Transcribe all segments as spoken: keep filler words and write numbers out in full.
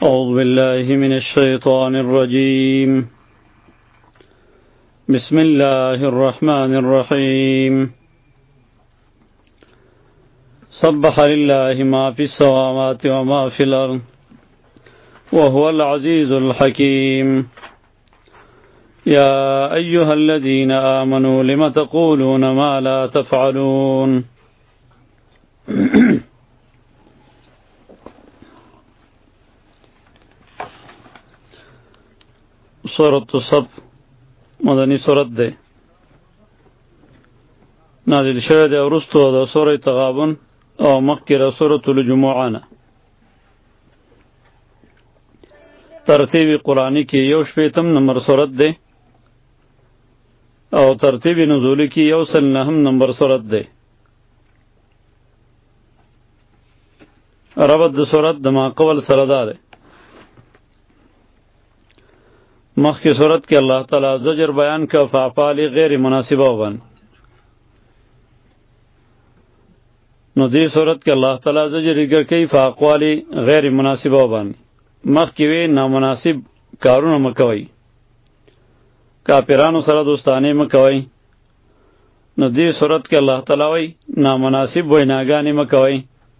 أعوذ بالله من الشيطان الرجيم. بسم الله الرحمن الرحيم. سبح لله ما في السماوات وما في الأرض وهو العزيز الحكيم. يا أيها الذين آمنوا لم تقولون ما لا تفعلون. سورة الصف مدنی سورت ده نازل شوه ده ورستو ده سورة تغابن او مخکې را سورة الجمعه نه. ترتیب قرآنی کې یو شپیتم نمبر سورت ده او ترتیب نزولی کې یو سل نهم نمبر سورت ده. ربط ده سورت ده ما قبل سرده ده. مخ کی صورت کے اللہ تعالی زجر بیان کا فعفال غیر مناسبہ بن نو دی صورت کے اللہ تعالی زجر ذکر کی فاقوال غیر مناسبہ بن مخ کی وی نامناسب کارونه مکوئی کافرانو سره دوستانه مکوئی نو دی صورت کے اللہ تعالی وی نامناسب ویناګانی مکوئی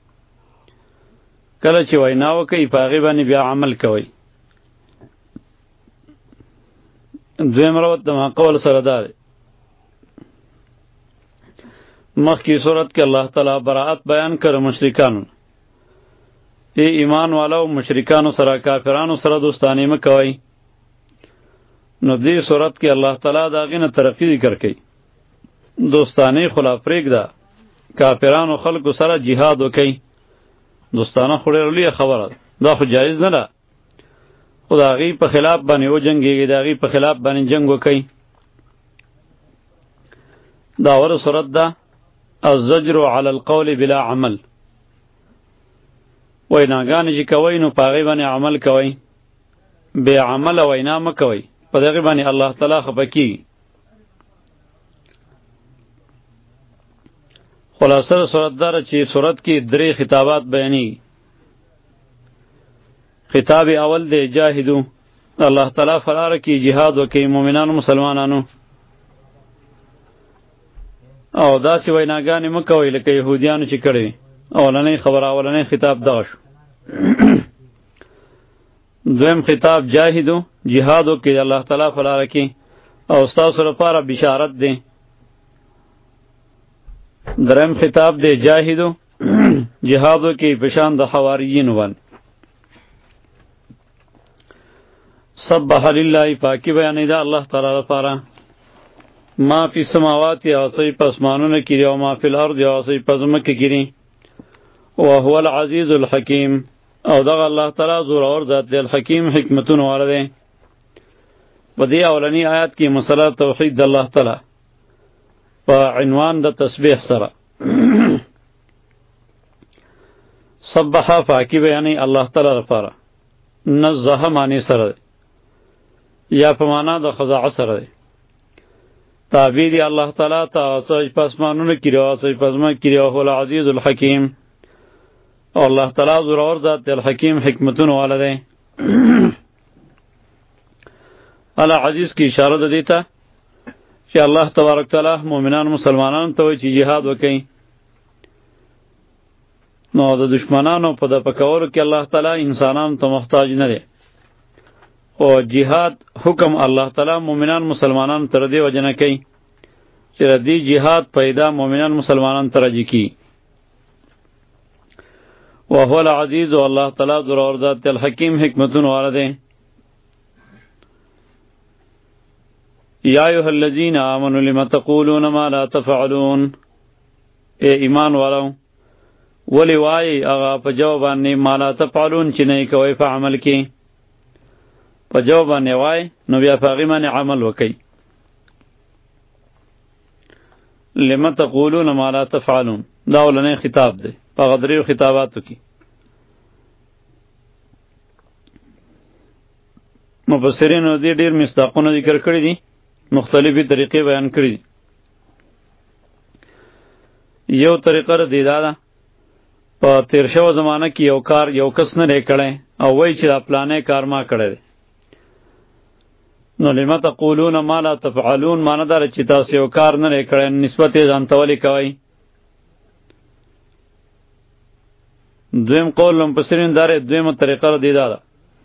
کله چې ویناو کوي پاغي باندې بیا عمل کوي. دویم روت دما قول سردار مخ کی صورت کے اللہ تعالی براءت بیان کر مشرکان ای ایمان والا و مشرکان سره کافرانو سره دوستانی مکوئی نو دی صورت کے اللہ تعالی داغین ترقی ذکر کئی دوستانی خلا پریگ دا کافرانو خلق سره جہاد وکئی دوستانه خوڑی رلی خبر دا خو جائز نه ده خو دا غی په خلاف باندې و جنگیږي دا غی په خلاف باندې جنگ وکړي. دا ور صورت ده الزجر علی القول بلا عمل ویناګانې چې کوي نو پاغي باندې عمل کوي بے عمل وینا م کوي په دغه باندې الله تعالی خپکی. خلاصه صورت دار چې صورت کې درې خطابات بیانی. خطاب اول دے جاہدو اللہ تعالیٰ فرار کی جہاد وکی مومنان مسلمانانو او دا سی ویناگانی مکوی لکه یهودیانو چی کردی اولنی خبر اولنی خطاب داشو. دویم خطاب جاہدو جہاد وکی اللہ تعالیٰ فرار کی او استاس رپارا بشارت دے. درم خطاب دے جاہدو جہاد وکی پشان دا حواریین ون. سبح للہ پاکی بیانی دا اللہ تعالی لپاره ما فی السماوات یا اسی پسمانونه کری و ما فی الارض یا اسی پزمکه کری و هو العزیز الحکیم او دا اللہ تعالی زور اور ذات دی الحکیم حکمتون والده. بدی اولنی آیات کی مسئلہ توحید اللہ تعالی و عنوان دا تسبیح سرا سبح پاکی بیانی اللہ تعالی لپاره نزه معنی سره یا پمانا د خضاع سره دی تعبیر الله تعالی تا سوچ پسمانونه کړو سوچ پسما کړو هو العزیز الحکیم او الله تعالی زور اور ذات الحکیم حکمتون والده. الله عزیز کی اشاره ده دیتا چې الله تبارک تعالی مؤمنان مسلمانان ته چې jihad وکړي نو د دشمنانو په د پکورو کې الله تعالی انسانانو ته محتاج نه دی او جهاد حکم الله تعالی مومنان مسلمانان تر دی وجنه کوي چې ردی جهاد پیدا مومنان مسلمانان تر جی کی او هو العزیز و الله تعالی ذو الذات الحکیم حکمتون والده. یا ایها الذین آمنوا لم تقولون ما لا تفعلون اے ایمان والو ولی وای اغا په جواب باندې ما لا تفعلون چې نه کوي په عمل کې په جواب باندې وای نو بیا په هغه باندې عمل وکي. لم تقولون ما لا تفعلون دا ولنه خطاب دی په غدریو خطاباتو کې. مفسرین دې ډیر مصداقونه ذکر کړی دي مختلفی طریقې بیان کړی دي. یو طریقه دی دا ده په تیر شو زمانہ کې یو کار یو کس نه کړي او وای چې دا پلانې کار ما کړی دی. نو لما تقولون ما لا تفعلون معنی داره چې تاسو یو کار نه لرئ کړی، نسبت یې ځان ته ولې کوئ؟ دویم قول مفسرین داره، دویمه طریقه دی دا ده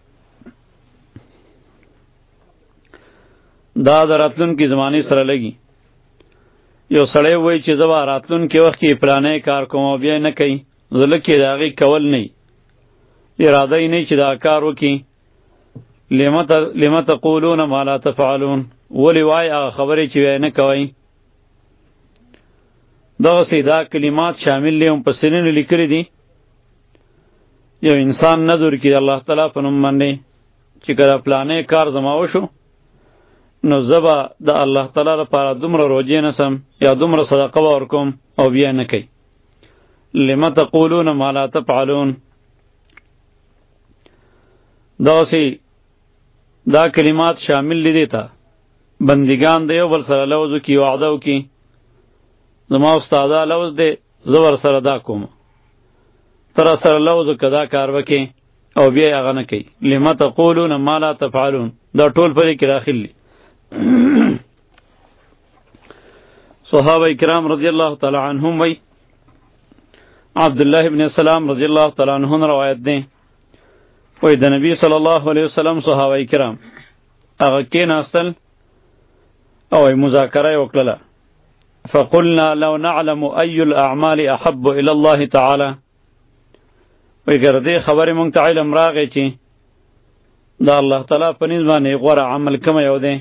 دا د راتلونکي زمانې سره لګي. یو سړی وایي چې زه به راتلونکي وخت کې پلانې کار کوم او بیا یې نه کوي، زړه کې د هغې کول نه وي، اراده یې نه چې دا کار وکړي. لم تقولون ما لا تفعلون، ولې وایي هغه خبرې چې وایي نه کوئ. دغسې دا کلمات شامل دي، مفسرینو لیکلي دي یو انسان نظر کړي الله تعالی په نوم باندې چې کله پلانې کار زما وشو نو زه به د الله تعالی لپاره دومره روجې نیسم یا دومره صدقه به ورکوم او بیا نه کوي. لم تقولون ما لا تفعلون، دغسې دا کلمات شامل دي ته بندگان د یو بل سره لوز وکړي، وعده وکړي زما استاده لوز دی زه ورسره دا کوم، تر سره لوز وکړه دا کار وکړي او بیا یې هغه نه کوي. لم تقولون ما لا تفعلون دا ټول په دې کې داخل دي. صحابه کرام رضی الله تعالی عنهم وی عبدالله ابن سلام رضی الله تعالی عنہ روایت دی وی د نبی صلی الله علیه وسلم صحابه کرام هغه کېناستل او مذاکره یې وکړله. فقلنا لو نعلم ای الاعمال احب الى الله تعالی، وی ګردې خبرې مونږ ته علم راغی چې د الله تعالی په نسبت باندې غوره عمل کوم یو دی.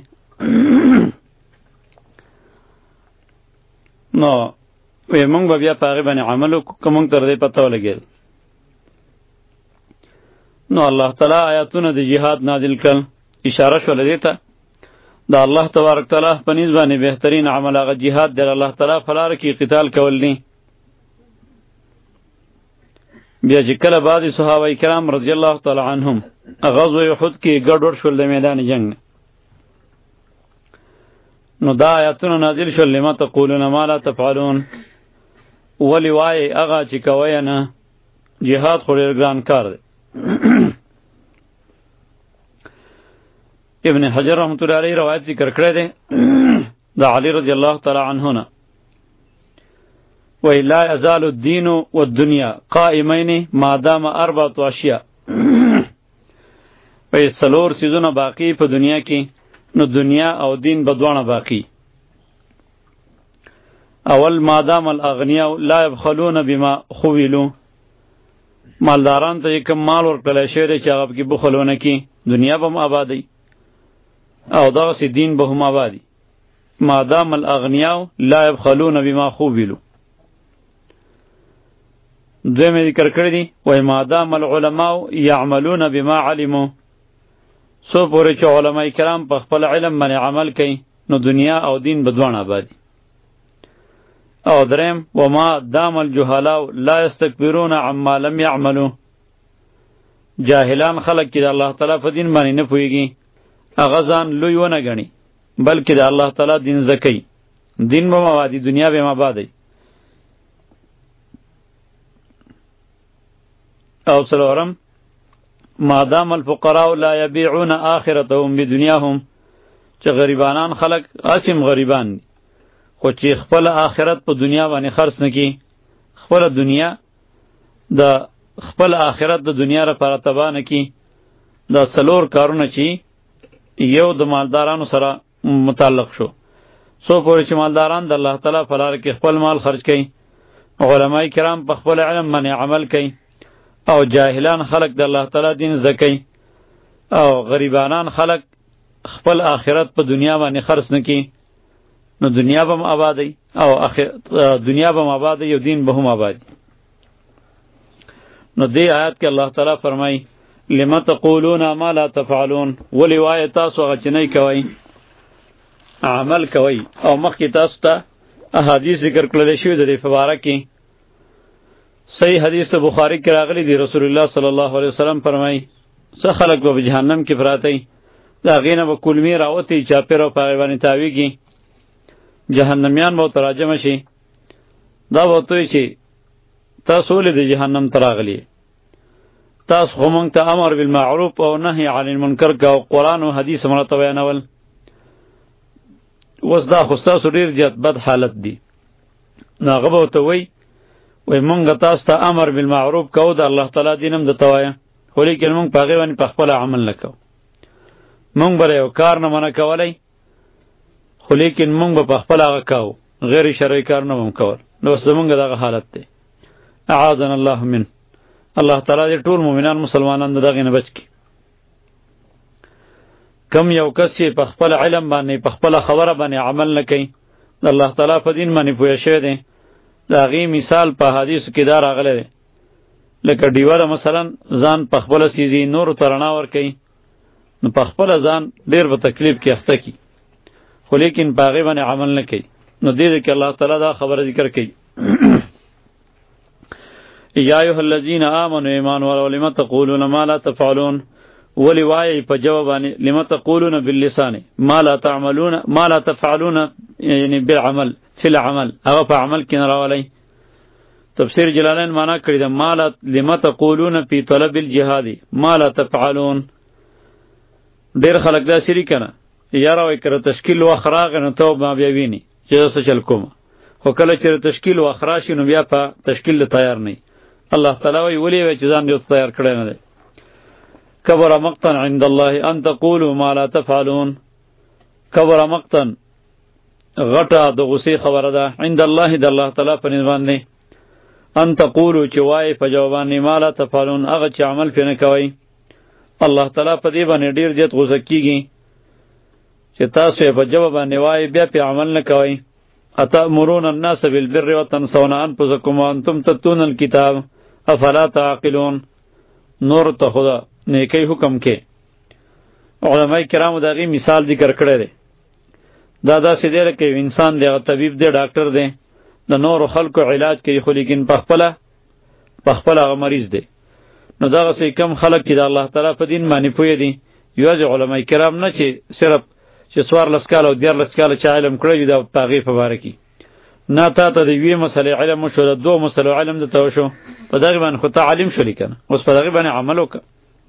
نو وی مونږ به بیا په هغې باندې عمل وکړو که مونږ ته د دې پته ولګېد. نو الله تعالی آیاتونه د جهاد نازل کړل، اشاره شوله دې ته د الله تبارک تعالی په نسبت باندې بهترین عمل هغه جهاد دی، الله تعالی په لاره کې قتال کول دي. بیا چې کله بعضې صحابه کرام رضی الله تعالی عنهم غزوه احد کې ګډوډ شول د میدان جنگ نه، نو دا آیاتونه نازل شول لما تقولون ما لا تفعلون، ولی وایي هغه چې کوئ نه، جهاد خو ډېر ګران کار دی. ابن حجر رحمت الله علیه روایت ذکر کړی دی د علی رضی الله تعالی عنه نه، وی لا یزال الدین والدنیا قائمین ما دام اربعة اشیاء، وی څلور څیزونه باقی په دنیا کې، نو دنیا او دین به دواړه باقی. اول ما دام الاغنیاء لا یبخلون بما خویلوا، مالداران ته کوم مال ورکړلی شوی دی چې هغه پکې بخل ونه کړي، دنیا به هم آبادی او دغسې دین به هم آبادي. ما دام الاغنیاء لا یبخلون بما خویلوا. دویم یې ذکر کړی دی وایي ما دام العلماء یعملون بما علموا، سو پورې چې علماء کرام په خپل علم باندې عمل کوي نو دنیا او دین به دواړه آبادي. او دریم وما دام الجهلاء لا یستکبرون عما لم یعملوا، جاهلان خلق چې د الله تعالی په دین باندې نه پوهېږي هغه ځان لوی ونه ګڼي بلکې د الله تعالی دین زده کوي، دین به هم آبادي دنیا به هم آبادی. او څلورم ما دام الفقراء لا یبیعون آخرتهم بدنیاهم، چې غریبانان خلق اسیم غریبان دي خو چې خپل آخرت په دنیا باندې خرڅ نه کړي، خپل دنیا د خپل آخرت د دنیا لپاره تباه نه کړي. دا څلور کارونه چې یو د مالدارانو سره متعلق شو، څو پورې چې مالداران د الله تعالی په لاره کې خپل مال خرج کوي، علماء کرام په خپل علم باندې عمل کوي، او جاهلان خلق د الله تعالی دین زده کوي، او غریبانان خلق خپل آخرت په دنیا باندې خرڅ نه کړي، نو دنیا به هم آبادی او دنیا به هم آبادی او دین به هم آبادی. نو دې آیات کې الله تعالی فرمایي لما تقولون ما لا تفعلون، ولی وایي تاسو هغه چې نه کوئ عمل کوئ. او مخکې تاسو ته احادیث ذکر کړل شوي د دې په باره کې. صحیح حدیث ته بخاری کې راغلی دی، رسول الله صلی الله علیه وسلم فرمایي څه خلک به جهنم کې پراته وي، د هغې نه به کلمې راوتې چاپېره او په هغې باندې تاویږي، جهنمیان به ورته راجمع شي، دا به ورته وایي چې تاسو ولې د جهنم ته راغلي؟ تاسو خو مونږ ته امر بالمعروف او نهي عن المنکر کا قرآن او حدیث مرته بیانول. اوس دا خو تاسو ډیر زیات بد حالت دی. نو هغه به ورته وایي وایي مونږ تاسو ته امر بالمعروف کوو د الله تعالی دینم درته وایه، خو لیکن مونږ په هغې باندې په خپله عمل نه کوو. مونږ به یو کار نه منع کولی، خو لیکن مونږ به په خپله هغه کوو، غیر شرعي کار نه به هم کول. نو اوس زمونږ دغه حالت دی. اعاذنا الله منه. الله تعالی دې ټول مؤمنان مسلمانان د دغې نه بچ کړي. کم یو کس چې په خپل علم باندې په خپله خبره باندې عمل نه کوي، د الله تعالی په دین باندې پوه شوی دی، د هغې مثال په حدیثو کې دا راغلی دی. لکه ډیوه ده مثلا ځان په خپله سیزي نورو ته رڼا ورکوي، نو په خپله ځان ډېر به تکلیف کې اخته کړي، خو لیکن په هغې باندې عمل نه کوي. نو دې دې کې الله تعالی دا خبره ذکر کوي یا ایها الذین آمنوا ایمان والو لم تقولون ما لا تفعلون. ولی وایي په جواب باندې لم تقولون باللسان ما لا تعملون ما لا تفعلون، یعنی بالعمل فی العمل، هغه په عمل کې نه راولئ. تفسیر جلالین معنا کړی ده ما لا لم تقولون فی طلب الجهاد ما لا تفعلون. ډېر خلک دا سری کنه یاره وایي که تشکیل وخت راغی نو ته ما بیا ویني چې زه څه چل کوم، خو کله چې تشکیل وخت راشي نو بیا په تشکیل تیار نه. الله تعالی وایي ولې وایي چې ځان دې تیار کړی نه دی. کبر مقتا عند الله ان تقولوا ما لا تفعلون. کبر مقتا غټه د غصې خبره ده عند الله د الله تعالی په نسبت باندې، ان تقولوا چې وایي په جواب باندې ما لا تفعلون، هغه چې عمل پرې نه کوئ. الله تعالی په دې باندې ډېر زیات غوسه کېږي چې تاسو یې په جواب باندې وایي بیا پرې عمل نه کوئ. اتأمرون الناس بالبر وتنسون انفسکم وانتم تتلون الکتاب افلا تعقلون. نور ته خدا نیکی حکم کې علماء کرامو دغه مثال ذکر کړی دی. دا داسې دی لکه یو انسان دی، هغه طبیب دی، ډاکټر دی، د نورو خلکو علاج کوي، خو لیکن په خپله په خپله هغه مریض دی. نو دغسې کم خلک چې د الله تعالی په دین باندې پوه دي، یوازې علماء کرام نه چې صرف چې څوارلس کاله او دیارلس کاله چې علم کړی وي د هغې په باره کې، نه تا ته د یوې مسلې علم وشو، د دوو مسلو علم درته وشو، په دغې باندې خو ته عالم شولې که نه، اوس په دغې باندې عمل وکړه.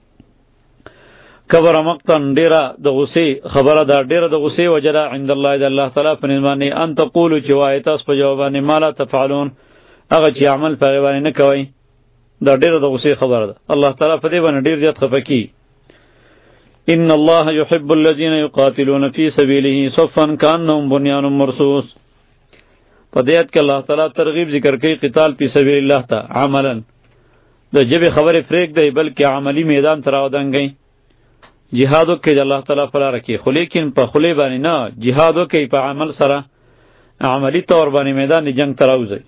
کبر مقتن ډېره د غصې خبره ده، ډېره د غصې وجه ده عند الله د الله تعالی په نسبت باندې ان تقولو چې وایي تاسو په جواب باندې ما لا تفعلون، هغه چې عمل په هغې باندې نه کوئ، دا ډېره د غصې خبره ده. الله تعالی په دې باندې ډېر زیات خفه کېږي. ان الله يحب الذين يقاتلون في سبيله صفا كأنهم بنيان مرصوص. په دې آیت کې الله تعالی ترغیب ذکر کوي قتال فی سبیل الله ته عملا، د ژبې خبرې پرېږدئ بلکې عملی میدان ته راودانګئ. جهاد وکړئ د الله تعالی په لاره کې، خو لیکن په خولې باندې نه، جهاد وکړئ په عمل سره، عملی طور باندې میدان جنگ ته راوځئ.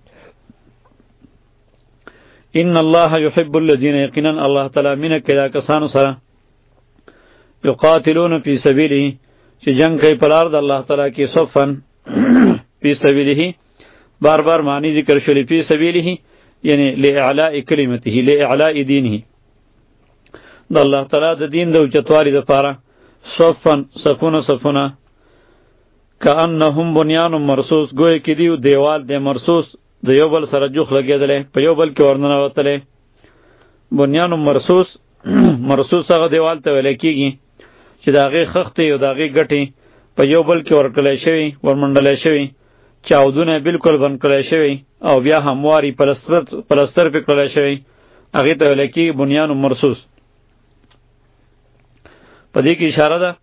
ان الله يحب الذين یقینا الله تعالی مینه کوي دا کسانو سره یقاتلون فی سبیله چې جنگ کوي په لار د الله تعالی کې صفا فی سبیله بار بار معنی ذکر شولی فی سبیله یعنی لاعلاء کلمته لاعلاء دینه، د الله تعالی د دین د اوچتوالي دپاره صفا صفونه صفونه کأنهم بنیان مرصوص، گویا کې دی دیوال دی مرصوص د یو بل سره جوخ لګېدلی، په یو بل کې ورننوتلی. بنیان مرصوص مرصوص هغه دیوال ته ویلی کېږي چې د هغې خښتې او د هغې ګټې په یو بل کې ورکړلی شوي، ورمنډلی شوي، چاودونه بالکل بند کړلی شوي او بیا همواري پلستر پلستر پې کړلی شوی، هغې ته ویلی کېږي بنیان مرصوص. په دې کې اشاره ده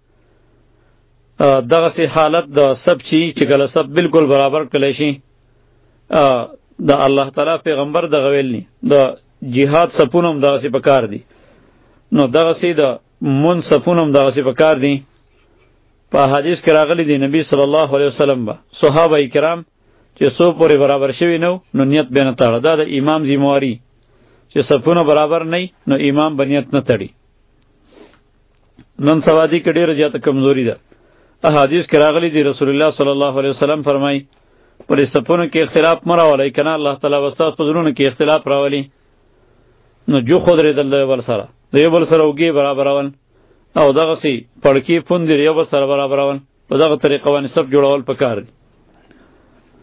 دغسې حالت د سب چې چې کله سب بالکل برابر کړلی شي، د الله تعالی پیغمبر دغه ویل د جهاد صفونه هم دغسې په کار دي، نو دغسې د مون صفونه هم دغسې په کار دي. په حدیث کې راغلی دی نبی صلی الله علیه وسلم به صحابه کرام چې څو پورې برابر شوي نه نو نیت به نه تاړه، دا د امام ذمواري چې صفونه برابر نه نو امام به نیت نه تړي. نن سبا دې کې ډېره زیاته کمزوري ده. احادیث کې راغلی دی رسول الله صلی الله علیه وسلم فرمایي پر صفونو کې اختلاف مه راولئ، که نه الله تعالی به ستاسو په زړونو کې اختلاف راولي. نو جو خودرېدل د یو بل سره، د یو بل سره اوږې برابرول او دغسې پړکې پوندې د یو بل سره برابرول، په دغه طریقه باندې صف جوړول پکار دي.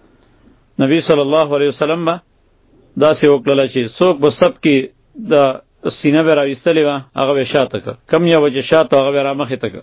نبی صلی الله علیه وسلم به داسې وکړله چې څوک به صف کې د سینه به راویستلې وه هغه به یې شاته کړه، کم یو به چې شاته هغه به یې را مخې ته کړه.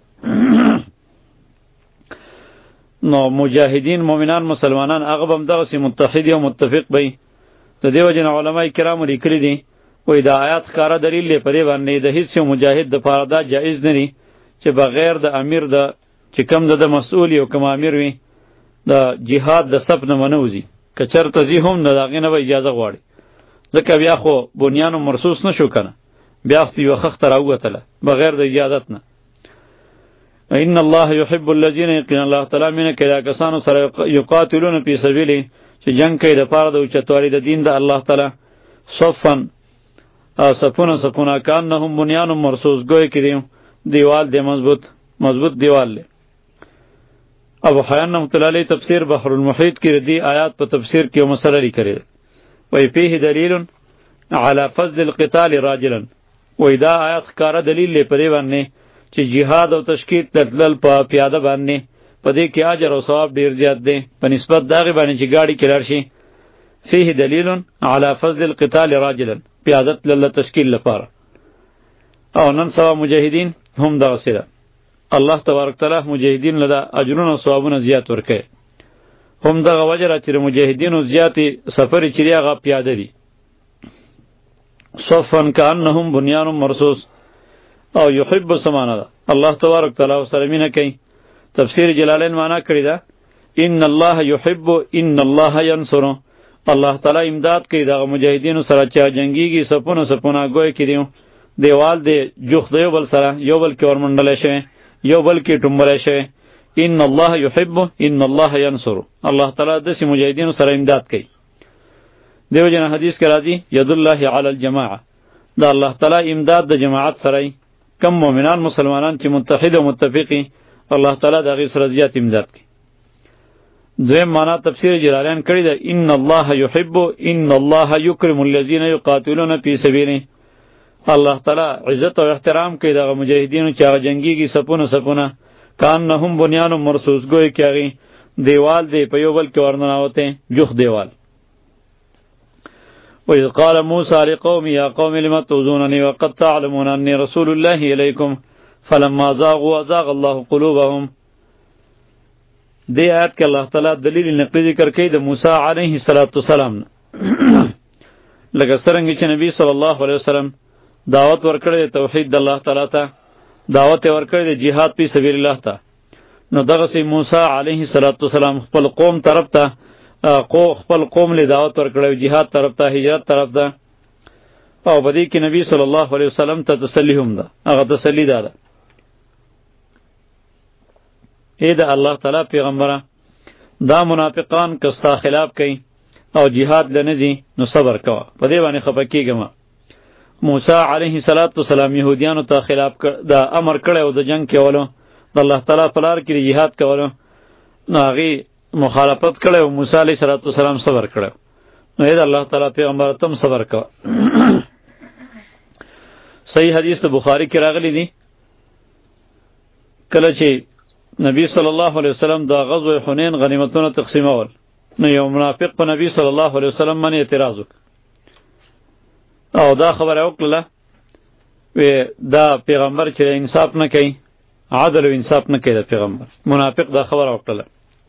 نو مجاهدین مؤمنان مسلمانان هغه به همدغسې متحد او متفق به وي. د دې وجې نه علما کرامو لیکلي دي وایي دا آیات ښکاره دلیل دی په دې باندې د هېڅ یو مجاهد دپاره دا جایز نه دي چې بغیر د امیر د چې کم د د مسؤول یو کوم امیر وي د جهاد د صف نه ونه وځي، که چېرته ځي هم د هغې نه به اجازه غواړي، ځکه بیا خو بنیان مرصوص نه شو که نه، بیا خو یوه خښته راووتله بغیر د اجازت نه. ان الله يحب الذين يقينا الله تعالی مینه کوي دا کسانو سره یقاتلون فی سبیله چې جنگ کوي د پاره د اوچتوالي د دین د الله تعالی، صفا صفونه صفونه کانهم بنیان مرصوص گوی کې دی دیوال دی مضبوط مضبوط دیوال دی. ابو حیان رحمۃ اللہ علیہ تفسیر بحر المحیط کی ردی آیات په تفسیر کې مسله لیکلې وی فيه دلیل علی فضل القتال راجلا، وی دا آیات ښکاره دلیل دی په دې باندې چې جهاد او تشکیل تلل په پیاده باندې په دې کې اجر او ثواب ډیر زیات دی په نسبت دغه باندې چې گاڑی کې لار شي. فيه دلیل علی فضل القتال راجلا، پیاده تلل تشکیل لپاره. او نن سبا مجاهدین هم دغه سره الله تبارک تعالی مجاهدین لدا اجرونه او ثوابونه زیات ورکړي، هم دغه وجه را چې مجاهدینو زیاتې سفر چې هغه پیاده دي. صفا کانهم بنیان مرصوص او یحب سمانه ده الله تبارک تعالی سره مینه کوي. تفسیر جلالین معنا کړی ده ان الله یحب ان الله ینصر، الله تعالی امداد کوي دغه مجاهدینو سره چې جنگیږي سپونه سپونه گوی کړي دیوال دی جوخ دیو بل سره یو بل کې ورمنډل شي یو بل کې ټومبل شي. ان الله یحب ان الله ینصر، الله تعالی د سي مجاهدینو سره امداد کوي. دیو جن حدیث کې راځي ید الله علی الجماعه، دا الله تعالی امداد د جماعت سره کم مؤمنان مسلمانان چې متحد او متفقی الله تعالی دغه سره زیات امداد کوي. دویم معنا تفسیر جلالین کړی ده ان الله یحب ان الله یکرم الذین یقاتلون فی سبیله، الله تعالی عزت او احترام کوي دغه مجاهدینو چې هغه جنگیږي سپونه سپونه کانهم بنیان مرصوص گوی کې هغې دیوال دی په یو بل کې ورننوتی جوخ دیوال. وإذ قال موسى لقومه يا قوم لم تؤذونني وقد تعلمون أني رسول الله إليكم فلما زاغوا أزاغ الله قلوبهم. دی آیت کې الله تعالی دلیل نقلی ذکر کوي د موسی علیه السلام لکه څرنګه چې نبی صلی الله علیه وسلم دعوت ورکړی د توحید د الله تعالی ته، دعوت ورکړی د جهاد فی سبیل الله ته، نو دغسې موسی علیه السلام خپل قوم طرف ته خپل قوم له دعوت ورکړی جهاد طرف ته هجرت طرف ته، او په دې کې نبی صلی الله علیه وسلم ته تسلی هم ده. هغه تسلی ده ای د الله تعالی پیغمبره دا منافقان که ستا خلاف کوي او جهاد لنځي نو صبر کوه، په دې باندې خفه کېږه مه. موسی علیه السلام یهودیانو ته خلاف دا امر کړی او د جنگ کولو د الله تعالی په لار کې د جهاد کولو، نو هغې مخالفت کړی او موسی علیه السلام صبر کړی، نو ای د الله تعالی پیغمبر تم صبر کوه. صحیح حدیث د بخاری کې راغلی دی کله چې نبی صلی الله علیه وسلم دا غزوه حنین غنیمتونه تقسیمول، نو یو منافق په نبی صلی الله علیه وسلم باندې اعتراض وکړ او دا خبره وکړه وی دا پیغمبر چې انصاف نه کوي، عدل او انصاف نه کوي، دا پیغمبر منافق دا خبره وکړه.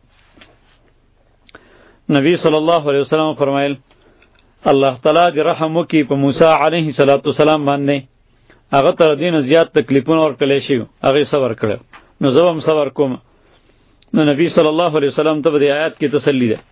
نبی صلی الله علیه وسلم فرمایل الله تعالی دې رحم وکړي په موسی علیه السلام باندې، هغه تر دین زیات تکلیفونه ورکړلی شي، هغه صبر کړو، نو زه هم صبر کوم. نو نبی صلی الله علیه وسلم ته په دې آیات کې تسلی ده.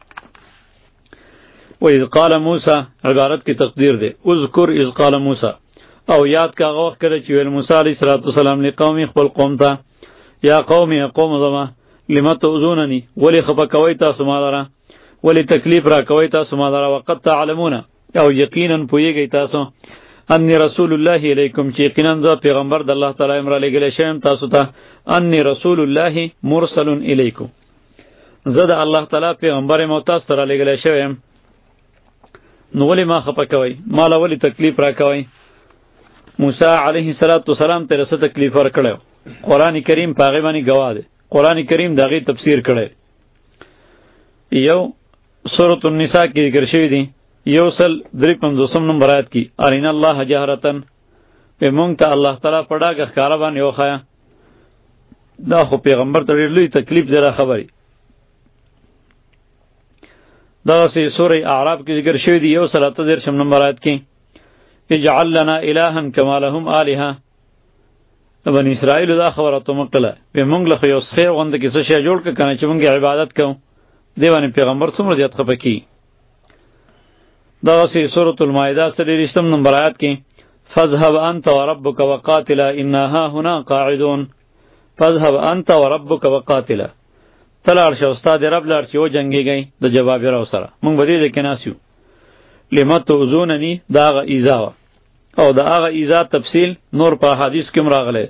و اذ قال موسی عبارت کی تقدیر ده، اذکر اذ قال موسی، او یاد کا هغه وخت کله چې ویل موسی علیه السلام لقوم خپل قوم ته یا قوم یا قوم زما لم تؤذوننی، ولی خفه کوي تاسو ما لره، ولی تکلیف را کوي تاسو ما لره، وقد تعلمون او یقینا پوهیږئ تاسو انی رسول الله الیکم چې یقینا زه پیغمبر د الله تعالی امر لګل شوم تاسو ته، انی رسول الله مرسل الیکم، زه د الله تعالی پیغمبر مو تاسو ته لګل شوم، نو ولی ما خپه کوي، ما له ولی تکلیف را کوي. موسی علیه السلام ته رسه تکلیف ورکړو، قرآن کریم پاغه باندې گواه ده، قرآن کریم دغه تفسیر کړي. یو سورۃ النساء کې ذکر شوی دی یو سل درې پنځوسم نمبر آیت کی ارین الله جهرتن په مونږ ته الله تعالی په ډاګه ښکارا باندې وښایا. دا خو پیغمبر ته ډېر لوی تکلیف دی خبري. دا سه سوره اعراف کې ذکر شوی دی یو سل اته دېرشم نمبر آیت کې اجعل لنا الها کما لهم الها. بنی اسرائیل دا خبره ته مکله په مونږ له یو خیر غوند کې څه شی جوړ ک کنه چې مونږ عبادت کوو. دیوانه پیغمبر څومره زیات خپه کی. دا سه سوره المائده سلیریشتم نمبر آیت کې فذهب انت وربك وقاتلا انها هنا قاعدون. فذهب انت وربك وقاتلا تلار شو استاد رب لار چې و جنگيږي د جواب راو سره مونږ به دې کې ناسیو. لما توزونني داغه ایزا او داغه ایزا تفصیل نور په حدیث کې راغله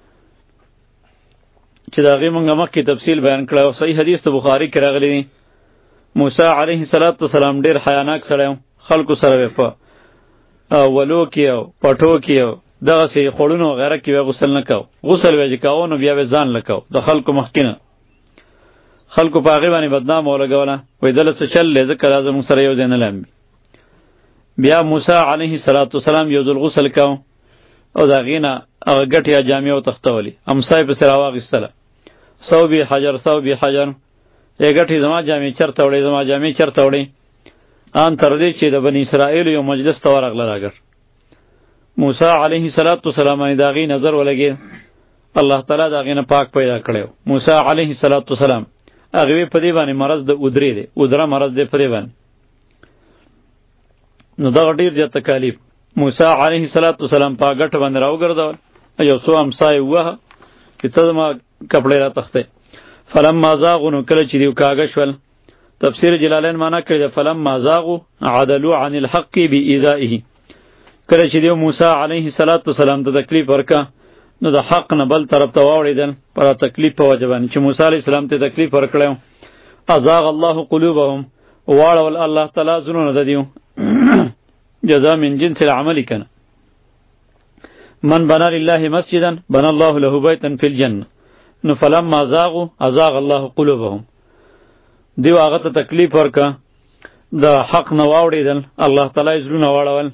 چې داغه مونږه مخکې تفصیل بیان کړو. صحیح حدیث ته بخاری کې راغلی دی. موسی علیه السلام ډیر حیاناک سره خلکو سره په ولو کې او پټو کې دغه سي خړونو غیره کې غسل نه کاو. غسل وځي کاو نو بیا ځان لکاو د خلکو مخکینه خلکو په هغه باندې بدنام ولګوله. وای دله څه چل ځکه لازم سره یو ځای نه لامبي. بیا موسی علیه السلام یو ځل غسل کاو او دا غینه هغه ګټیا جامع او تختولی امسای په سره واغستله سو بی حجر سو بی حجر یې ګټي زما جامع چرته وړي زما جامع چرته وړي ان تر دې چې د بنی اسرائیل یو مجلس ته ورغله راګر. موسی علیه السلام باندې دا غی نظر ولګي الله تعالی دا غینه پاک پیدا کړو. موسی علیه السلام هغه په دې باندې مرض د اودرې دی اودره مرض دی په دې باندې نو دا ډیر زیات تکالیف. موسی علیه السلام په غټ باندې راوګرځول یو څو امسای وه چې ته ما کپڑے را تخته. فلما زاغوا کله چې دیو کاغشول تفسیر جلالین معنا کړی فلما زاغوا عدلوا عن الحق بإيذائه. کله چې دیو موسی علیه السلام ته تکلیف ورکا نو د حق نه بل طرف ته واوړیدل پر تکلیف په وجه باندې چې موسی علیه السلام ته تکلیف ورکړو. ازاغ الله قلوبهم واړول الله تعالی زړونه د دیو جزاء من جنس العمل کنا. من بنا لله مسجدا بنا الله له بیتا فی الجنه. نو فلما زاغوا ازاغ الله قلوبهم دیو هغه ته تکلیف ورکا د حق نه واوړیدل الله تعالی زړونه واړول.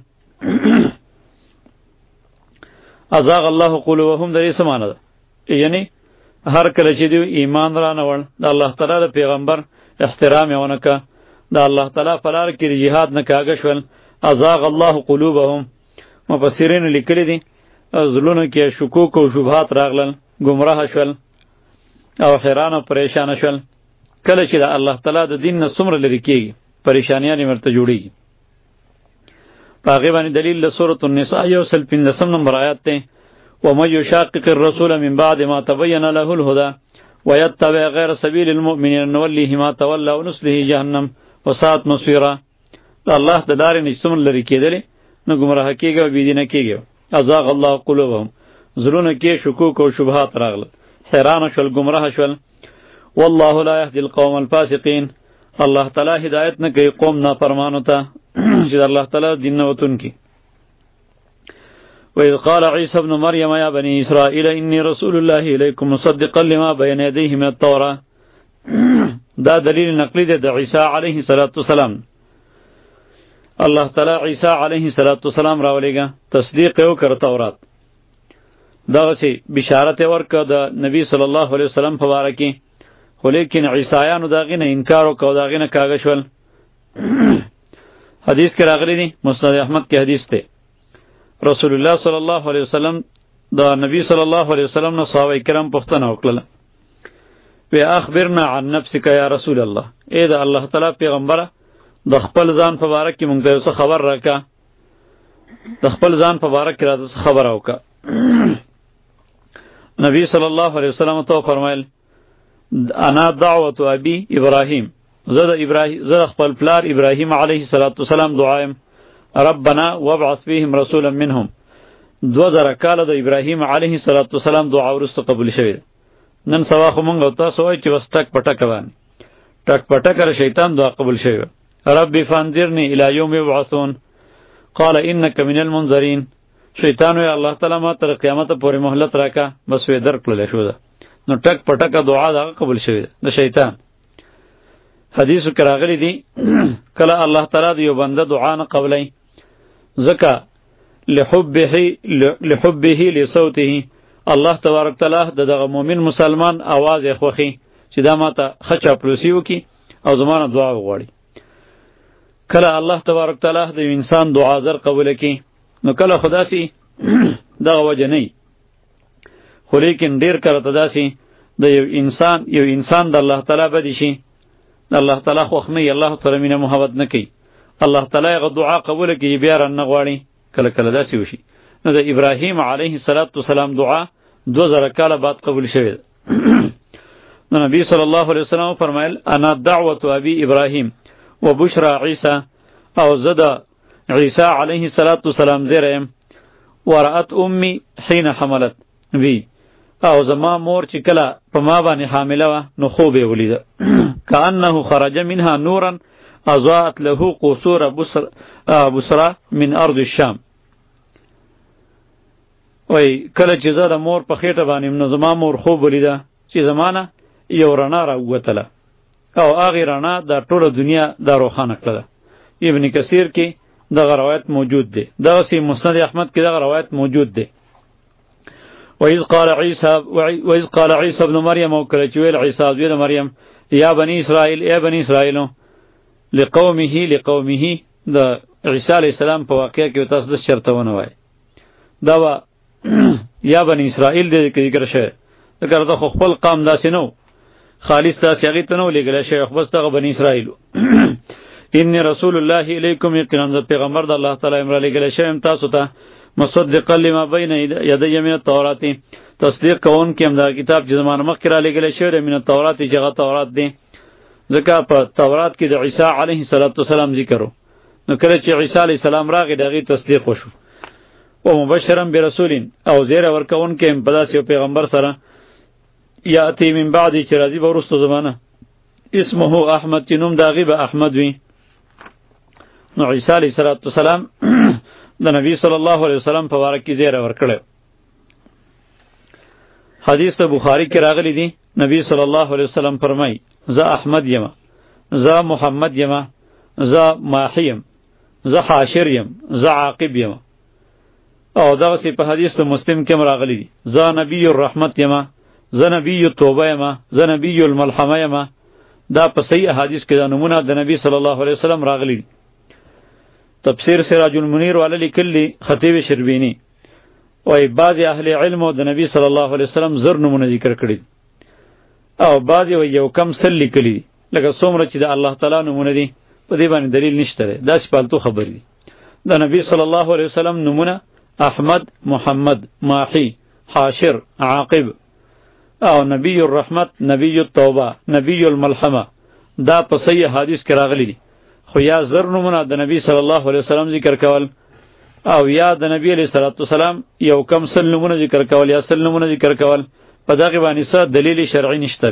ازاغ الله قلوبهم درې سمانه ده یعنی هر کله چې دی ایمان را نه وړ د الله تعالی د پیغمبر احترام یې ونکا د الله تعالی په لار کې جهاد نه کاږه شول. ازاغ الله قلوبهم مفسرین لیکلي دي زړونو کې شکوک او شبهات راغلل گمراه شول او حیران او پریشان شول. کله چې د الله تعالی د دین نه څومره لري کېږي پریشانیاں مرته جوړیږي. باغی باندې دلیل له سورۃ النساء یو سل پنځم نمبر آیات ته ومن یشاقق الرسول من بعد ما تبین له الهدى ويتبع غیر سبیل المؤمنین نولیه ما تولى ونصله جهنم وساءت مصیرا. الله د لارې نه څومره لري کېدل نو گمراه کېږي او بيدینه کېږي. ازاغ الله قلوبهم زړونه کې شکوک او شبهات راغله حیران شول گمراه شول. والله لا يهدي القوم الفاسقين. الله تعالی هدایت نه کوي قوم نافرمانو ته چې الله تعالی دین نه وتون کی. وإذ قال عيسى ابن مريم يا بني إسرائيل إني رسول الله إليكم مصدقا لما بين يديه من التوراة. دا دلیل نقلی ده د عیسی علیه السلام. الله تعالی عیسی علیه السلام راولېګا تصدیق یې وکړ تورات. دغه سي بشارت ورکړه د نبی صلی الله علیه وسلم په باره کې خو لیکن عیسایانو داغې نه انکار وکړ او داغې نه کاږه شول. حدیث کې راغلی دی مسند احمد کې حدیث ته رسول الله صلی الله علیه وسلم دا نبی صلی الله علیه وسلم نه صحابه کرام پوښتنه وکړه و اخبرنا عن نفسك یا رسول الله. اے دا الله تعالی پیغمبره د خپل ځان په باره کې مونږ ته خبر راکا د خپل ځان په باره کې راته خبر راوکا. نبی صلی الله علیه وسلم ته فرمایل انا دعوت ابي ابراهيم زه د ابراهيم زه خپل پلار ابراهيم عليه السلام دعایم ربنا وابعث فيهم رسولا منهم. دو زره کاله د ابراهيم عليه السلام دعا ورسته قبول شوه. نن سوا خو مونږ تاسو وای چې وس ټک پټک باندې ټک پټک کر شیطان دعا قبول شوه. ربي فانذرني الى يوم يبعثون قال انك من المنذرين. شیطان وی الله تعالی ما تر قیامت پورې مهلت راکا بس وې درکړل شو ده. نو ټک پټک دعا دا قبول شوه د شیطان. حدیث کې راغلی دی کله الله تعالی د یو بنده دعا نه قبلای ځکه لحبه لحبه لصوته الله تبارک تعالی دغه مؤمن مسلمان आवाज یې خوخي چې دا ماته خچا پلوسی وکي او زمانه دعا وغواړي. کله الله تبارک تعالی د انسان دعا زر قبول کړي نو کله خدا سي دغه وجه نه خو لیکن ډیر کړه تداسي د یو انسان یو انسان د الله تعالی بدی شي الله تعالی خو نه الله تعالی مینه محبت نه کوي الله تعالی غو دعا قبول کړي بیا رن غواړي کله کله داسي وشي. نو د ابراهیم علیه السلام دعا دو زره کاله بعد قبول شوه. نو نبی صلی الله علیه وسلم فرمایل انا دعوت ابي ابراهیم وبشرى عیسی او زدا عیسی علیه السلام زرم ورأت امي حين حملت بی او زما مور چې کله په ما باندې حامله وه نو خوب یې ولید کأنه خرج منها نورا اضاءت له قصور بصرى من ارض الشام. وای کله چې زه د مور په خېټه باندې نو زما مور خوب ولیده چې زمانه یو رڼا راووتله او هغې رڼا د ټوله دنیا دا روښانه کړله. ابن کثیر کې دغه روایت موجود دی، دغسې مسند احمد کې دغه روایت موجود دی. وإذ قال عيسى وإذ قال عيسى ابن مريم او کله چې ویل عیسی ابن مریم یا بنی اسرائیل ای بنی اسرائیلو لقومه لقومه د عیسی علیه السلام په واقعه کې تاسو د شرطونه وای دا وا یا بنی اسرائیل دې کې ذکر شوی ذکر ته خپل قوم داسې نو خالص تاسو هغه ته نو لګل شوی خو بس ته بنی اسرائیل انی رسول الله الیکم یقینا پیغمبر د الله تعالی امر لګل شوی تاسو ته مصدقا لما بین یدی من التورات تصدیق کون کې هم دا کتاب چې زمانه مخکې را لګل شوی من التورات چې هغه تورات دی ځکه په تورات کې د عیسی علیه السلام ذکرو نو کله چې عیسی علیه السلام راغی دغه تصدیق وشو او مبشرا برسولین او زیر ورکون کې په داسې پیغمبر سره یاتی من بعد چې راځي به وروسته زمانه اسمه احمد چې نوم داغي به احمد وي. نو عیسی علیه السلام د نبی صلی الله علیه وسلم په باره کې زیر ورکړی. حدیث ته بخاری کې راغلی دی نبی صلی الله علیه وسلم فرمای زه احمد یم، زه محمد یم، زه ماحی یم، زه حاشر یم، زه عاقب یم. او دغسې په حدیث ته مسلم کې راغلی دی زه نبی الرحمت یم، زه نبی التوبه یم، زه نبی الملحمه یم. دا په صحیح حدیث کې دا نمونه د نبی صلی الله علیه وسلم راغلی دی. تفسیر سراج المنیر والا لیکلی خطیب شربینی وای بعض اهل علم د نبی صلی الله علیه وسلم زر نمونه ذکر کړي او بعض وای یو کم سل لیکلی لکه څومره چې د الله تعالی نمونه دي په دې باندې دلیل نشته دا سپالتو خبر دي. د نبی صلی الله علیه وسلم نمونه احمد، محمد، ماحی، حاشر، عاقب او نبی الرحمت، نبی التوبه، نبی الملحمه دا په صحیح حدیث کې راغلي دي. خو یا زر نمونه د نبی صلی الله علیه وسلم ذکر کول او یا د نبی علیه الصلاۃ والسلام یو کم سل نمونه ذکر کول یا سل نمونه ذکر کول په دغه باندې څه دلیل شرعي نشته.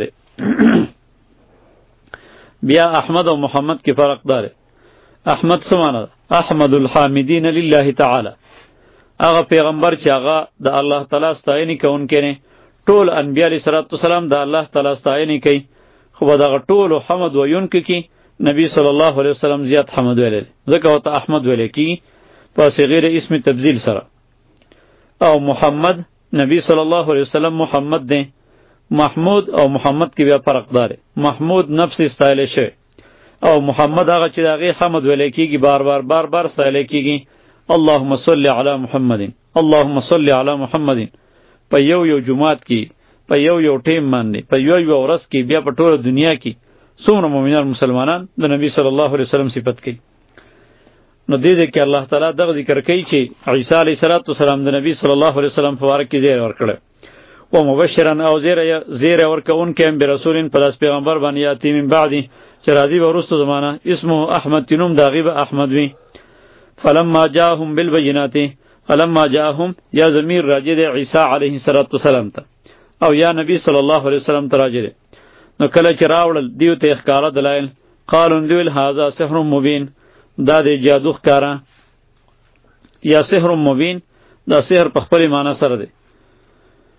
بیا احمد او محمد کې فرق دار. احمد څه معنی؟ احمد الحامدین لله تعالی، هغه پیغمبر چې هغه د الله تعالی ستاینه کوونکی نه. ټول انبیاء علیه السلام د الله تعالی ستاینه کوي خو دغه ټول حمد ویونکي کې نبی صلی الله علیه وسلم زیات حمد ویل ځکه ورته احمد ویل کی په صيغه اسم تبذیل سره. او محمد نبی صلی الله علیه وسلم محمد دی. محمود او محمد کې بیا فرق داره. محمود نفس استایل شي او محمد هغه چې دغه حمد ویل کیږي بار بار بار بار استایل کیږي. اللهم صل علی محمد، اللهم صل علی محمد. په یو یو جمعات کې په یو یو ټیم باندې په یو یو ورځ کې بیا په ټوله دنیا کې څومره مؤمنان مسلمانان د نبی صلی الله علیه وسلم صفت کوي. نو دې دې کې الله تعالی دغه ذکر کوي چې عیسی علیه السلام د نبی صلی الله علیه وسلم په باره کې زیر ورکړه او مبشرا او زیر زیر ورکون کې به رسولین پلاس پیغمبر باندې یاتی من بعدی چې راځي به وروسته زمانہ اسمه احمد تنوم داغي به احمد وی. فلما جاءهم بالبينات فلما جاءهم یا ضمیر راجع دی عیسی علیه السلام ته او یا نبی صلی الله علیه وسلم ته راجع دی. نو کله چې راوړل دیو ته ښکارا دلایل قالوا دویل هذا سحر مبین دا د جادو ښکارا یا سحر مبین دا سحر په خپل معنی سره دی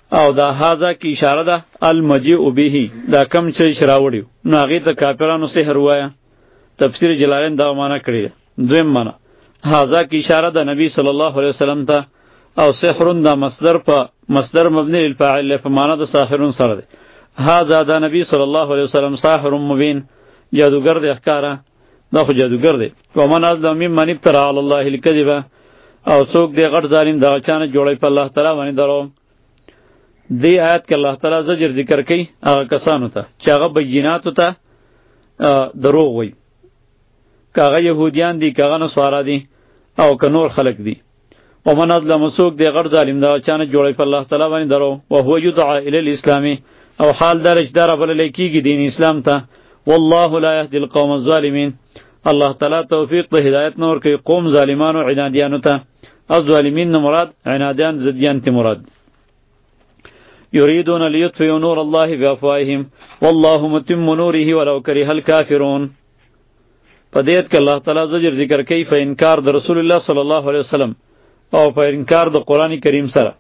او دا هاذا کی اشاره ده المجیء به دا کم چې شراوړیو نو هغه ته کافرانو سحر وایا. تفسیر جلالین دا معنا کړی ده. دویم معنا هاذا کی اشاره ده نبی صلی الله علیه وسلم ته، او سحرون دا مصدر په مصدر مبنی للفاعل په معنا د ساحرون سره ده. هاذا دا نبی صلی الله علیه وسلم ساحر مبین جادوگر دی ښکارا، دا خو جادوگر دی. ومن ازلم ممن افترى علی الله الکذب، او څوک دی غټ ظالم دا چانه جوړی په الله تعالی باندې درو. دی آیت کې الله تعالی زجر ذکر کوي هغه کسانو ته چې هغه بیناتو ته دروغ وایي، کاغه یهودیان دي کاغه نصارا دي او که نور خلق دي. ومن ازلم څوک دی غټ ظالم دا چانه جوړی په الله تعالی باندې درو. وهو یدعى الی الاسلام، او حال درج دار بل لیکيږي دین اسلام ته. والله لا يهدي القوم الظالمين، الله تعالی توفیق ته هدایت نور کوي قوم ظالمان او عنادیانو ته. الظالمین مراد عنادیان ضدیان ته مراد. یریدون لیطفئوا نور الله بافواههم والله متم نوره ولو كره الكافرون. په دې کې الله تعالی زجر ذکر کوي په انکار د رسول الله صلی الله علیه وسلم او په انکار د قران کریم سره.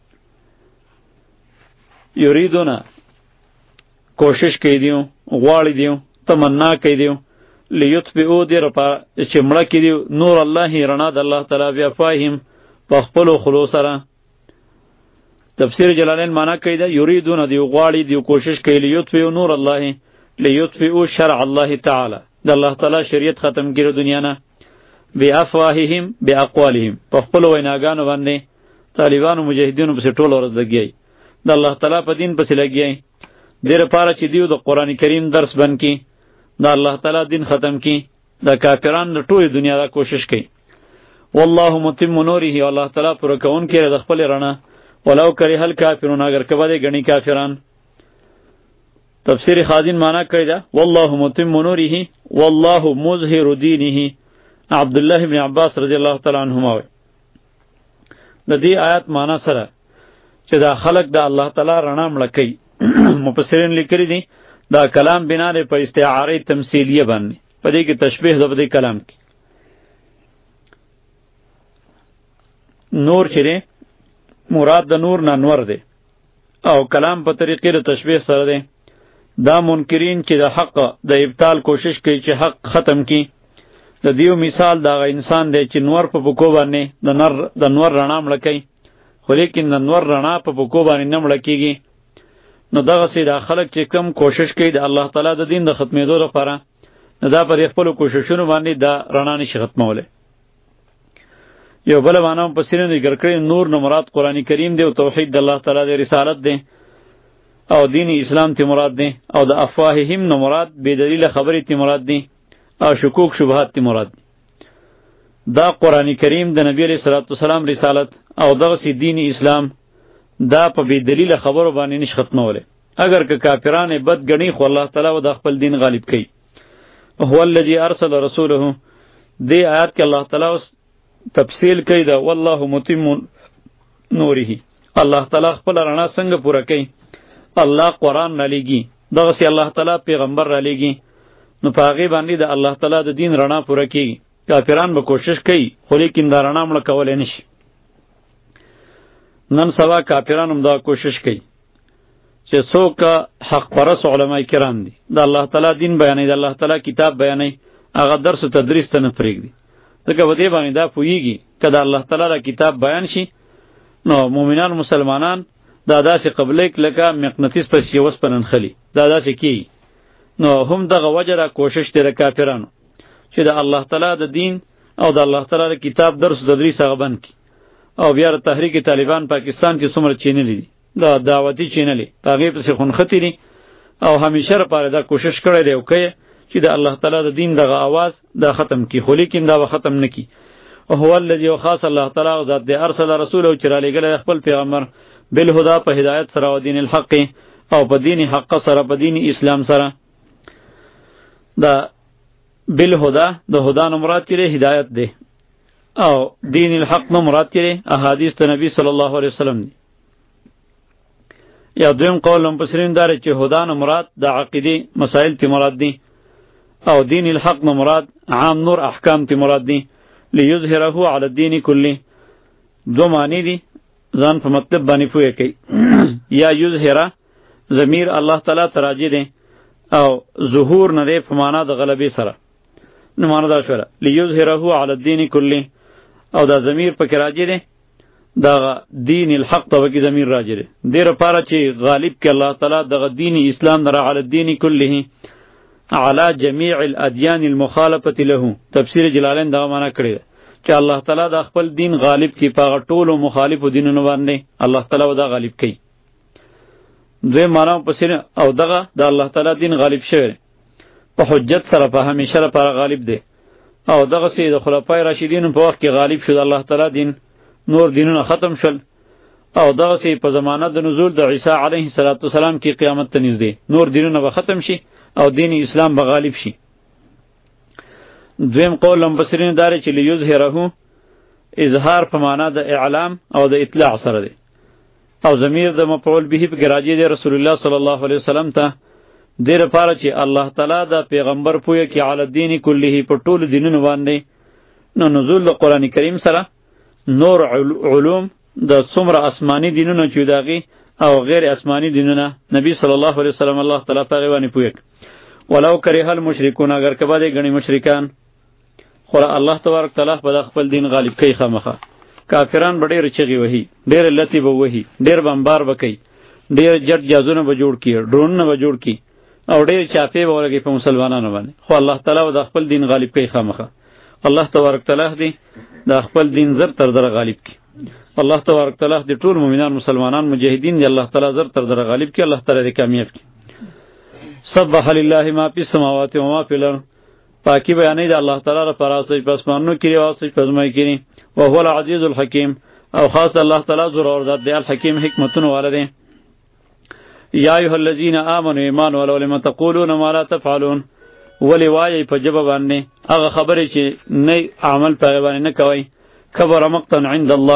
یریدون کوشش کوي دیو غواړي دیو تمنا کوي دیو لیطفئوا دیر په چې مړه کوي دیو نور الله رڼا د الله تعالی بافواههم په خپل خلوص سره. تفسیر جلالین معنا کوي دا یریدون دیو غواړي دیو کوشش کوي لیطفئوا نور الله لیطفئوا شرع الله تعالی د الله تعالی شریعت ختم کړي دنیا نه. بافواههم باقوالهم په خپل ویناګانو باندې طالبانو مجاهدینو په ټول ورځ لګي د الله تعالی په دین پسې لګي دیر پاره چې دیو د قران کریم درس بن کی د الله تعالی دین ختم کی. د کافرانو د ټول دنیا دا کوشش کوي. والله متم نوره، الله تعالی پر کون کې د خپل رڼا ولو کرے هل کافرون اگر کبه غنی کافران. تفسیر خازن معنا کړی دا والله متم نوره والله مظهر دینه. عبد الله ابن عباس رضی الله تعالی عنهما وی د دې آیات معنا سره چې دا خلق د الله تعالی رڼا مړکې مفسرین لیکلي دي دا کلام بنا ده په استعاره تمثیلیه باندې، په دې کې تشبیه ده په دې کلام کې. نور چې ده مراد د نور نه نور ده او کلام په طریقې د تشبیه سره ده. دا منکرین چې د حق د ابطال کوشش کوي چې حق ختم کی، د دیو مثال دا انسان دی چې نور په بکو باندې د نور د نور رڼا مړکې، خو لیکن د نور رڼا په بکو باندې نه مړکېږي. نو دغه سي دا خلک چې کم کوشش کوي د الله تعالی د دین د ختمېدو لپاره، نو دا پر خپل کوششونو باندې دا رڼا نشي ختموله. یو بل معنا په سینې ذکر کړی نور نو مراد قران کریم دی او توحید د الله تعالی د رسالت دی او دین اسلام تی مراد دی، او د افواههم نو مراد بے دلیل خبرې تی مراد دی او شکوک شبهات تی مراد دی. دا قران کریم د نبی علیہ الصلوۃ والسلام رسالت او دغه سی دین اسلام دا په بے دلیل خبرو باندې نش ختموله. اگر که کافرانه بد غنی خو الله تعالی و د خپل دین غالب کړي. هو الذی ارسل رسوله، دی آیات کې الله تعالی تفصیل کوي دا والله متم نوره، الله تعالی خپل رڼا څنګه پوره کوي. الله قران را لېږي، دغه سي الله تعالی پیغمبر را لېږي، نو په هغه باندې د الله تعالی د دین رڼا پوره کیږي. کافران به کوشش کوي خو لیکن دا رڼا مړه کولای نشي. نن سبا کافران هم دا کوشش کوي چې څوک حق پرس علماء کرام دي د الله تعالی دین بیانوي، د الله تعالی کتاب بیانوي، هغه درس او تدریس ته نه پرېږدي. ځکه په دې باندې دا پوهیږي که د الله تعالی را کتاب بیان شي نو مؤمنان مسلمانان دا داسې قبلې لکه مقناطیس په سیوس پنن خلی دا داسې کی. نو هم دغه وجه را کوشش دی د کافرانو چې د الله تعالی د دین او د الله تعالی کتاب درس او تدریس هغه بند کی. او بیا تحریک طالبان پاکستان کې څومره چینلې دي دا دعوتی چینلې هغه پسې خونختی دي او همیشه لپاره دا کوشش کړی دی او کوي چې د الله تعالی د دین دغه आवाज دا ختم کی، خو لیکن دا ختم نکی. او هو الذی خاص الله تعالی ذات دی ارسل رسول او چرا لګل خپل پیغمبر بالهدى په هدایت سره او دین الحق او په دین حق سره په دین اسلام سره. دا بالهدى د هدا نو مراد چره هدایت دی او دین الحق نو مراد چره احادیث ته نبی صلی الله علیه وسلم دی. یا دویم قول هم پسرین دار چې هدا نو مراد د عقیده مسائل تی مراد دی او دین الحق نو مراد عام نور احکام تی مراد دی. لیظهره علی الدین کله دو معنی دی ځان په مطلب باندې پوهه کوي. یا یظهره ضمیر الله تعالی ته راجع دی او ظهور نه دی په معنا د غلبې سره. نو معنا دا شوله لیظهره علی الدین کله، او دا ضمیر پکې راجع دی دا دین الحق ته وکي ضمیر راجع دی دیر لپاره چې غالب کې الله تعالی دغه دین اسلام در علی الدین کله علی جمیع الادیان المخالفه له. تفسیر جلالین دا معنا کړی چې الله تعالی د خپل دین غالب کی په ټولو مخالفو دینونو باندې الله تعالی ودا غالب کی. دوی معنا پسې او دغه د الله تعالی دین غالب شوی په حجت سره په همیشه لپاره غالب دی، او دغه سي د خلفای راشدین په وخت کې غالب شو د الله تعالی دین، نور دینونه ختم شول، او دغه سي په زمانه د نزول د عیسی علیه السلام کې قیامت ته نږدې نور دینونه به ختم شي او دین اسلام به غالب شي. دویم قول مفسرین داره چې لیظهره اظهار په معنا د اعلام او د اطلاع سره دی، او ضمیر د مفعول به په راجع دی رسول الله صلی الله علیه وسلم ته دیر لپاره چې الله تعالی د پیغمبر پوهه کې علی الدین کله په ټول دینونو باندې. نو نزول د قران کریم سره نور علوم د څومره آسمانی دینونو چې داغي او غیر آسمانی دینونه نبی صلی الله علیه وسلم الله تعالی په غوانی پوهه. ولو کره المشرکون اگر کبه دي غنی مشرکان خو الله تبارک تعالی په خپل دین غالب کوي خامخه. کافران به ډېر چغي وهي، ډېر لتی به وهي، ډېر بمبار وکي، ډېر جټ جازونه به جوړ کړي، ډرونونه به جوړ کړي، او ډېر چاپې به ولګي په مسلمانانو باندې. خو الله تعالی د خپل دین غالب کوي خامخه. الله تبارک تعالی دې د خپل دین زر تر در غالب کړي. الله تبارک تعالی دې ټول مؤمنان مسلمانان مجاهدین دې الله تعالی زر تر در غالب کړي، الله تعالی دې کامیاب کړي. سبح لله ما فی السماوات و ما فی الارض. پاکی بیانې د الله تعالی لپاره چې په اسمانونو کې او چې په ځمکه کې او هو العزیز الحکیم، او خاص الله تعالی زور اور ذات دی الحکیم حکمتونه والا دی. یا ایها الذین آمنوا ایمان ولو لم تقولون ما لا تفعلون. ولی وایي په جواب باندې هغه خبرې چې نه عمل په باندې نه کوي. کبر مقتا عند الله،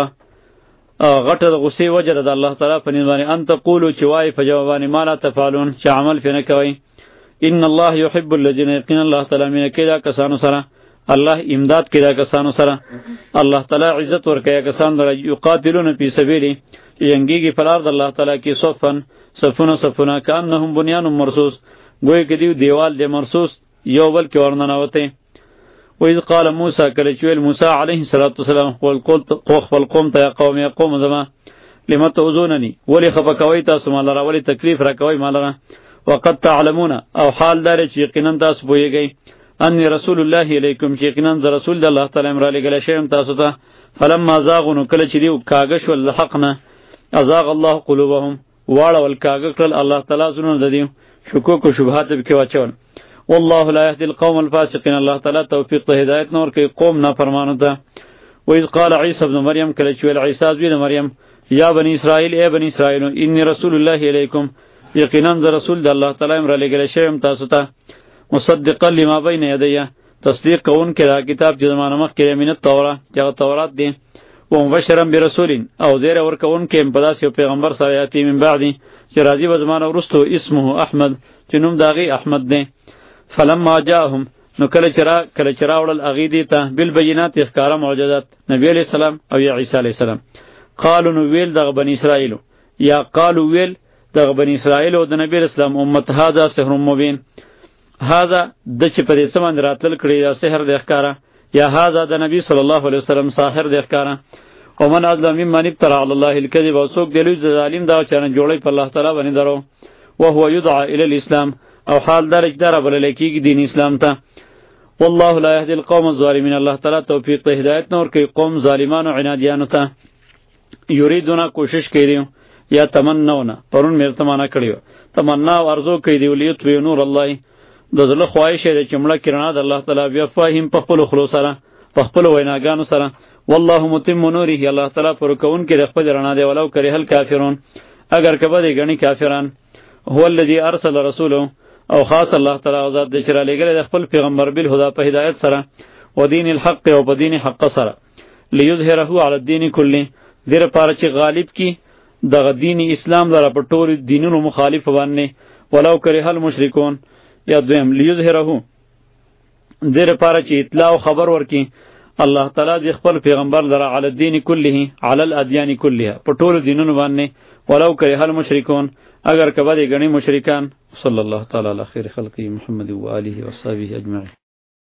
غټه غصې وجره د الله تعالی په نسبت ان تقولوا چې وایي په جواب باندې ما لا تفعلون چې عمل په نه کوي. ان الله يحب الذين يقين الله تعالی من کدا کسانو سره الله امداد کدا کسانو سره الله تعالی عزت ورکیا کسان در یقاتلون فی سبیله ینګیږي په لار د الله تعالی کې صفن صفونه صفونه کانهم بنیان مرصوص گوی کدیو دیوال دی مرصوص یو بل کې ورننوته. و اذ قال موسی کله چې ویل موسی علیه السلام قول قول قوم ته یا قوم یا قوم زما لم تعذوننی ولی خفقوی تاسو مال را ولی تکلیف را کوي مال را وقد تعلمون او حال دار چې یقینا تاسو پوهیږئ ان رسول الله الیکم چې یقینا رسول الله تعالی امر علی گله شیم تاسو ته. فلما زاغون کله چې دیو کاغش ول حقنا ازاغ الله قلوبهم واړه ول کاغ کړل الله تعالی زونه د دیو شکوک او شبهات به کې واچول. والله لا يهدي القوم الفاسقين. الله تعالی توفیق ته هدایت نور کوي قوم نافرمانو ته. و اذ قال عیسی ابن مریم کله چې ویل عیسی ابن مریم یا بنی اسرائیل ای بنی اسرائیل انی رسول الله الیکم یقینا ز رسول د الله تعالی امر علی گله شیم تاسو ته مصدقا لما بین یدیه تصدیق کون کې دا کتاب چې زمانه مخ کې من التوراۃ چې تورات دی و مبشرا برسول او زیر ور کون کې په داسې پیغمبر سره یاتی من بعدی چې راځي و زمانه ورستو اسمه احمد چې نوم داغي احمد دی. فلما جاءهم نو کله چرا کله چرا وړل اغیدی ته بالبينات اخکار معجزات نبی علیہ السلام او یا عیسی علیہ السلام. قالوا نو ویل دغه بنی اسرائیل یا قالوا ویل دغه بنی اسرائیل او د نبی اسلام امت هذا سحر مبین. هذا د چې په دې سمان راتل کړي دا سحر د اخکارا یا هذا د نبی صلی الله علیه وسلم ساحر د اخکارا. ومن ظلم ممن ابتلى على الله الكذب وسوق دلوی ظالم دا چې نه جوړي په الله تعالی باندې درو وهو يدعى الى الاسلام او حال درج در بل لیکي دین اسلام ته. والله لا يهدي القوم الظالمين. الله تعالی توفیق ته هدایت نور کوي قوم ظالمان او عنادیانو ته. یریدونه کوشش کوي یا تمنونه پرون مرته معنا کړیو تمنا او ارزو کوي دی ولیت وی نور الله د زله خواهش دی چې مړه کړه د الله تعالی بیا فاهم په خپل خلوص سره په خپل ویناګانو سره. والله متم نوره. الله تعالی پر کون کې خپل رڼا دی ولو کړي هل کافرون اگر کبه دی غنی کافران. هو الذي ارسل رسوله او خاص الله تعالی ذات د شرع لګل د خپل پیغمبر بل هدا په هدایت سره و دین الحق او په دین حق سره لیظهره علی الدین کله دیر پاره چې غالب کی دغه دین اسلام لپاره په ټول دینونو مخالف باندې ولو کره المشرکون. یا دویم لیظهره دیر پاره چې اطلاع او خبر ورکی الله تعالی د خپل پیغمبر لره علی الدین کله علی الادیان کلها په ټولو دینونو باندې ولو کرہ المشرکون اگر کبه دي غنی مشرکان. صلی الله تعالی علی خیر خلقی محمد و آله و صحبه اجمعین.